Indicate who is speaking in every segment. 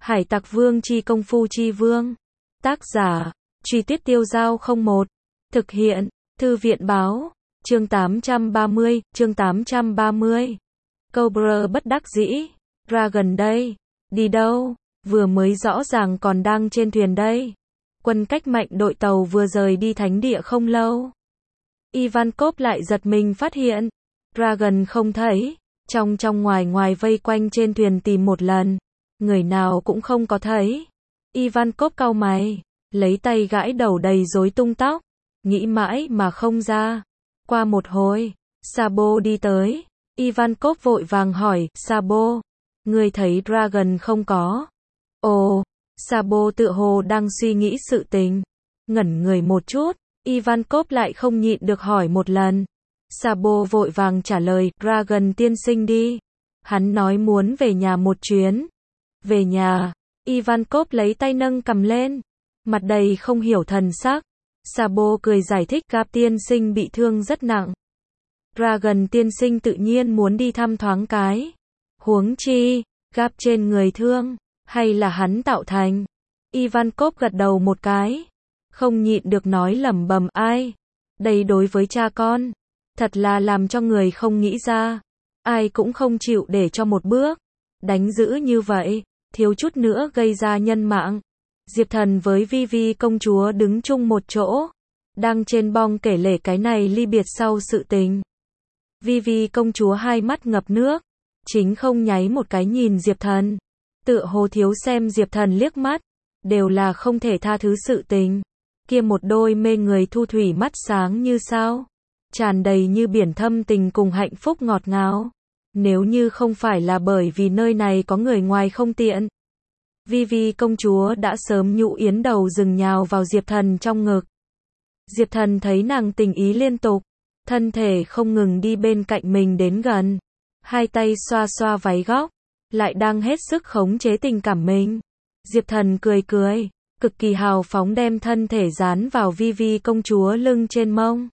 Speaker 1: Hải Tặc Vương chi công phu chi vương. Tác giả, Truy Tuyết Tiêu Dao 01. Thực hiện, Thư viện báo. Chương 830. Cobra bất đắc dĩ. Ra gần đây. Đi đâu? Vừa mới rõ ràng còn đang trên thuyền đây. Quân cách mạnh đội tàu vừa rời đi thánh địa không lâu. Ivankov lại giật mình phát hiện. Dragon không thấy. Trong ngoài vây quanh trên thuyền tìm một lần. Người nào cũng không có thấy. Ivankov cau mày. Lấy tay gãi đầu đầy rối tung tóc. Nghĩ mãi mà không ra. Qua một hồi, Sabo đi tới. Ivankov vội vàng hỏi, Sabo, ngươi thấy Dragon không có? Ồ, Sabo tựa hồ đang suy nghĩ sự tình. Ngẩn người một chút, Ivankov lại không nhịn được hỏi một lần. Sabo vội vàng trả lời, Dragon tiên sinh đi. Hắn nói muốn về nhà một chuyến. Về nhà, Ivankov lấy tay nâng cầm lên. Mặt đầy không hiểu thần sắc. Sabo cười giải thích, Gap tiên sinh bị thương rất nặng. Dragon tiên sinh tự nhiên muốn đi thăm thoáng cái. Huống chi, Gap trên người thương, hay là hắn tạo thành? Ivankov gật đầu một cái. Không nhịn được nói lẩm bẩm, ai? Đây đối với cha con. Thật là làm cho người không nghĩ ra. Ai cũng không chịu để cho một bước. Đánh dữ như vậy, thiếu chút nữa gây ra nhân mạng. Diệp Thần với Vivi công chúa đứng chung một chỗ. Đang trên bong kể lể cái này ly biệt sau sự tình. Vivi công chúa hai mắt ngập nước. Chính không nháy một cái nhìn Diệp Thần. Tựa hồ thiếu xem Diệp Thần liếc mắt. Đều là không thể tha thứ sự tình. Kia một đôi mê người thu thủy mắt sáng như sao. Tràn đầy như biển thâm tình cùng hạnh phúc ngọt ngào. Nếu như không phải là bởi vì nơi này có người ngoài không tiện. Vivi công chúa đã sớm nhũ yến đầu rừng nhào vào Diệp Thần trong ngực. Diệp Thần thấy nàng tình ý liên tục, thân thể không ngừng đi bên cạnh mình đến gần. Hai tay xoa xoa váy góc, lại đang hết sức khống chế tình cảm mình. Diệp Thần cười cười, cực kỳ hào phóng đem thân thể dán vào Vivi công chúa lưng trên mông.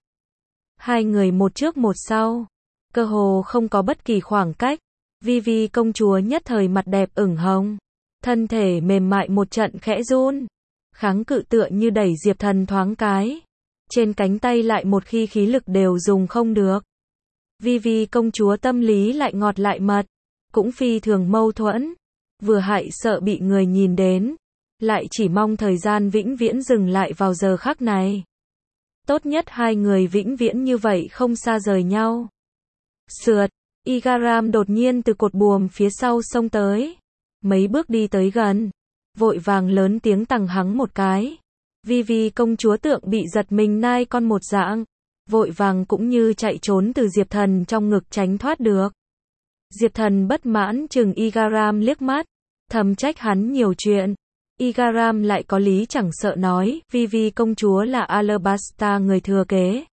Speaker 1: Hai người một trước một sau, cơ hồ không có bất kỳ khoảng cách. Vivi công chúa nhất thời mặt đẹp ửng hồng. Thân thể mềm mại một trận khẽ run. Kháng cự tựa như đẩy Diệp Thần thoáng cái. Trên cánh tay lại một khi khí lực đều dùng không được. Vivi công chúa tâm lý lại ngọt lại mật. Cũng phi thường mâu thuẫn. Vừa hại sợ bị người nhìn đến. Lại chỉ mong thời gian vĩnh viễn dừng lại vào giờ khắc này. Tốt nhất hai người vĩnh viễn như vậy không xa rời nhau. Sượt, Igaram đột nhiên từ cột buồm phía sau xông tới. Mấy bước đi tới gần. Vội vàng lớn tiếng tằng hắng một cái. Vivi công chúa tượng bị giật mình nai con một dạng. Vội vàng cũng như chạy trốn từ Diệp Thần trong ngực tránh thoát được. Diệp Thần bất mãn chừng Igaram liếc mắt. Thầm trách hắn nhiều chuyện. Igaram lại có lý chẳng sợ nói. Vivi công chúa là Alabasta người thừa kế.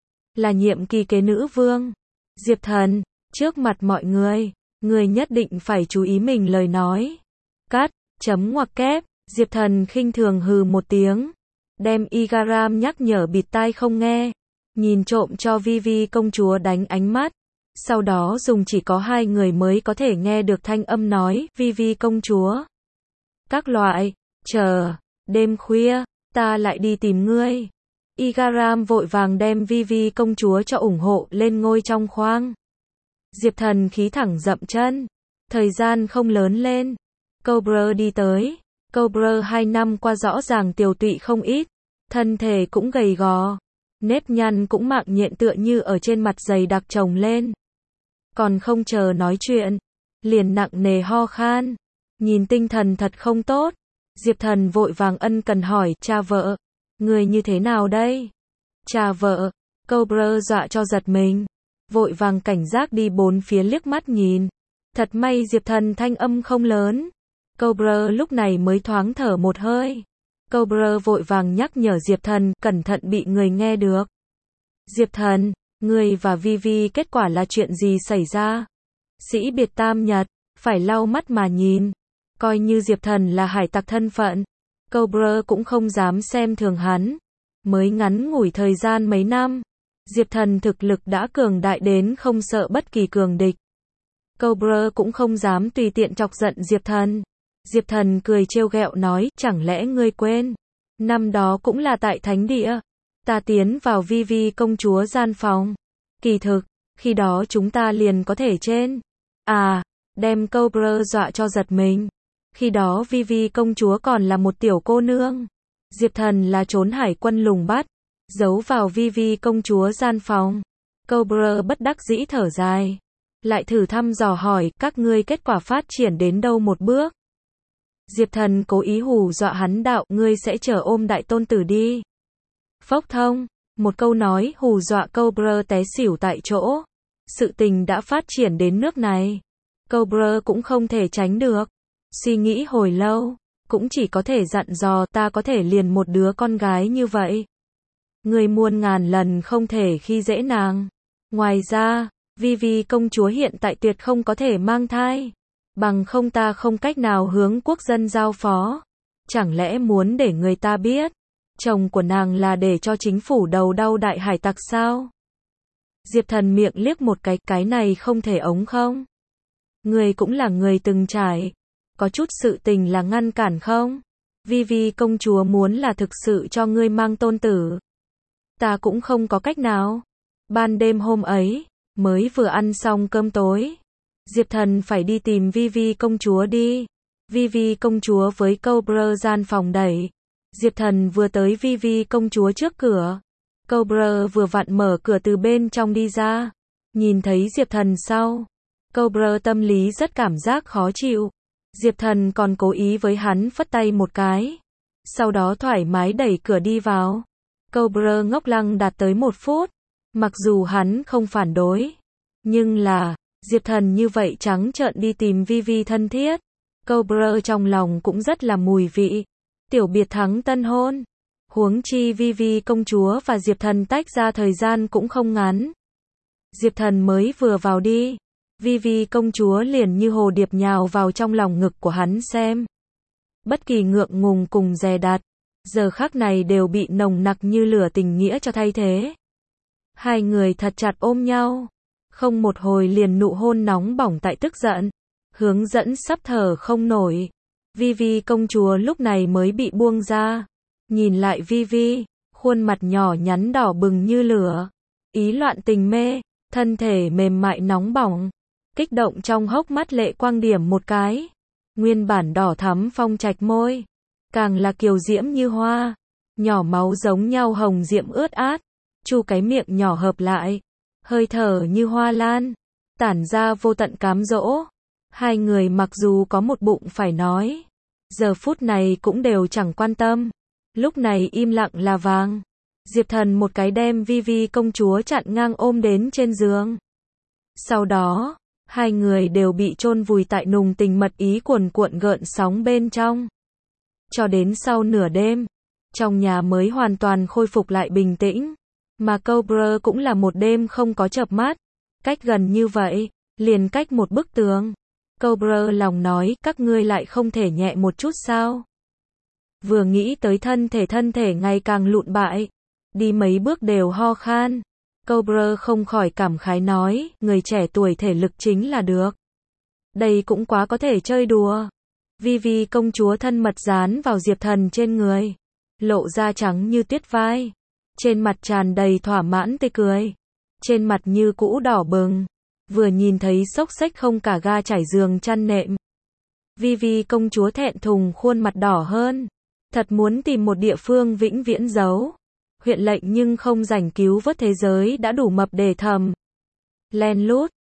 Speaker 1: Là nhiệm kỳ kế nữ vương. Diệp Thần, trước mặt mọi người. Người nhất định phải chú ý mình lời nói. Cắt, chấm ngoặc kép, Diệp Thần khinh thường hừ một tiếng. Đem Igaram nhắc nhở bịt tai không nghe. Nhìn trộm cho Vivi công chúa đánh ánh mắt. Sau đó dùng chỉ có hai người mới có thể nghe được thanh âm nói, Vivi công chúa. Các loại, chờ, đêm khuya, ta lại đi tìm ngươi. Igaram vội vàng đem Vivi công chúa cho ủng hộ lên ngôi trong khoang. Diệp Thần khí thẳng dậm chân. Thời gian không lớn lên. Cobra đi tới. Cobra 2 năm qua rõ ràng tiều tụy không ít. Thân thể cũng gầy gò. Nếp nhăn cũng mạng nhện tựa như ở trên mặt dày đặc chồng lên. Còn không chờ nói chuyện. Liền nặng nề ho khan. Nhìn tinh thần thật không tốt. Diệp Thần vội vàng ân cần hỏi, cha vợ. Người như thế nào đây? Cha vợ. Cobra dọa cho giật mình. Vội vàng cảnh giác đi bốn phía liếc mắt nhìn. Thật may Diệp Thần thanh âm không lớn. Cobra lúc này mới thoáng thở một hơi. Cobra vội vàng nhắc nhở Diệp Thần, cẩn thận bị người nghe được. Diệp Thần, ngươi và Vivi kết quả là chuyện gì xảy ra? Sĩ biệt tam nhật, phải lau mắt mà nhìn. Coi như Diệp Thần là hải tặc thân phận. Cobra cũng không dám xem thường hắn. Mới ngắn ngủi thời gian mấy năm. Diệp Thần thực lực đã cường đại đến không sợ bất kỳ cường địch. Cobra cũng không dám tùy tiện chọc giận Diệp Thần. Diệp Thần cười trêu ghẹo nói, chẳng lẽ ngươi quên, năm đó cũng là tại thánh địa, ta tiến vào Vi Vi công chúa gian phòng. Kỳ thực, khi đó chúng ta liền có thể trên. Đem Cobra dọa cho giật mình. Khi đó Vi Vi công chúa còn là một tiểu cô nương. Diệp Thần là trốn hải quân lùng bắt, giấu vào Vi Vi công chúa gian phòng. Cobra bất đắc dĩ thở dài. Lại thử thăm dò hỏi, các ngươi kết quả phát triển đến đâu một bước? Diệp Thần cố ý hù dọa hắn đạo, ngươi sẽ chở ôm đại tôn tử đi. Phốc thông, một câu nói hù dọa Cobra té xỉu tại chỗ. Sự tình đã phát triển đến nước này. Cobra cũng không thể tránh được. Suy nghĩ hồi lâu, cũng chỉ có thể dặn dò, ta có thể liền một đứa con gái như vậy. Người muôn ngàn lần không thể khi dễ nàng. Ngoài ra, Vi Vi công chúa hiện tại tuyệt không có thể mang thai. Bằng không ta không cách nào hướng quốc dân giao phó. Chẳng lẽ muốn để người ta biết, chồng của nàng là để cho chính phủ đầu đau đại hải tặc sao? Diệp Thần miệng liếc một cái này không thể ống không? Người cũng là người từng trải. Có chút sự tình là ngăn cản không? Vi Vi công chúa muốn là thực sự cho ngươi mang tôn tử. Ta cũng không có cách nào. Ban đêm hôm ấy, mới vừa ăn xong cơm tối, Diệp Thần phải đi tìm Vi Vi công chúa đi. Vi Vi công chúa với Cobra gian phòng đẩy. Diệp Thần vừa tới Vi Vi công chúa trước cửa. Cobra vừa vặn mở cửa từ bên trong đi ra. Nhìn thấy Diệp Thần sau, Cobra tâm lý rất cảm giác khó chịu. Diệp Thần còn cố ý với hắn phất tay một cái. Sau đó thoải mái đẩy cửa đi vào. Cobra ngốc lăng đạt tới 1 phút. Mặc dù hắn không phản đối, nhưng là, Diệp Thần như vậy trắng trợn đi tìm Vi Vi thân thiết. Cobra trong lòng cũng rất là mùi vị. Tiểu biệt thắng tân hôn. Huống chi Vi Vi công chúa và Diệp Thần tách ra thời gian cũng không ngắn. Diệp Thần mới vừa vào đi, Vi Vi công chúa liền như hồ điệp nhào vào trong lòng ngực của hắn xem. Bất kỳ ngượng ngùng cùng dè đặt, giờ khắc này đều bị nồng nặc như lửa tình nghĩa cho thay thế. Hai người thật chặt ôm nhau, không một hồi liền nụ hôn nóng bỏng tại tức giận, hướng dẫn sắp thở không nổi. Vi Vi công chúa lúc này mới bị buông ra, nhìn lại Vi Vi, khuôn mặt nhỏ nhắn đỏ bừng như lửa, ý loạn tình mê, thân thể mềm mại nóng bỏng, kích động trong hốc mắt lệ quang điểm một cái, nguyên bản đỏ thắm phong trạch môi, càng là kiều diễm như hoa, nhỏ máu giống nhau hồng diễm ướt át. Chu cái miệng nhỏ hợp lại, hơi thở như hoa lan, tản ra vô tận cám dỗ. Hai người mặc dù có một bụng phải nói, giờ phút này cũng đều chẳng quan tâm. Lúc này im lặng là vàng. Diệp Thần một cái đem Vi Vi công chúa chặn ngang ôm đến trên giường. Sau đó, hai người đều bị chôn vùi tại nùng tình mật ý cuồn cuộn gợn sóng bên trong. Cho đến sau nửa đêm, trong nhà mới hoàn toàn khôi phục lại bình tĩnh. Mà Cobra cũng là một đêm không có chợp mắt. Cách gần như vậy, liền cách một bức tường. Cobra lòng nói, các ngươi lại không thể nhẹ một chút sao? Vừa nghĩ tới thân thể ngày càng lụn bại, đi mấy bước đều ho khan. Cobra không khỏi cảm khái nói, người trẻ tuổi thể lực chính là được. Đây cũng quá có thể chơi đùa. Vi Vi công chúa thân mật dán vào Diệp Thần trên người, lộ da trắng như tuyết vai. Trên mặt tràn đầy thỏa mãn tươi cười. Trên mặt như cũ đỏ bừng. Vừa nhìn thấy xốc xếch không cả ga trải giường chăn nệm. Vi Vi công chúa thẹn thùng khuôn mặt đỏ hơn. Thật muốn tìm một địa phương vĩnh viễn giấu. Huyện lệnh nhưng không rảnh cứu vớt thế giới đã đủ mập để thầm. Len lút.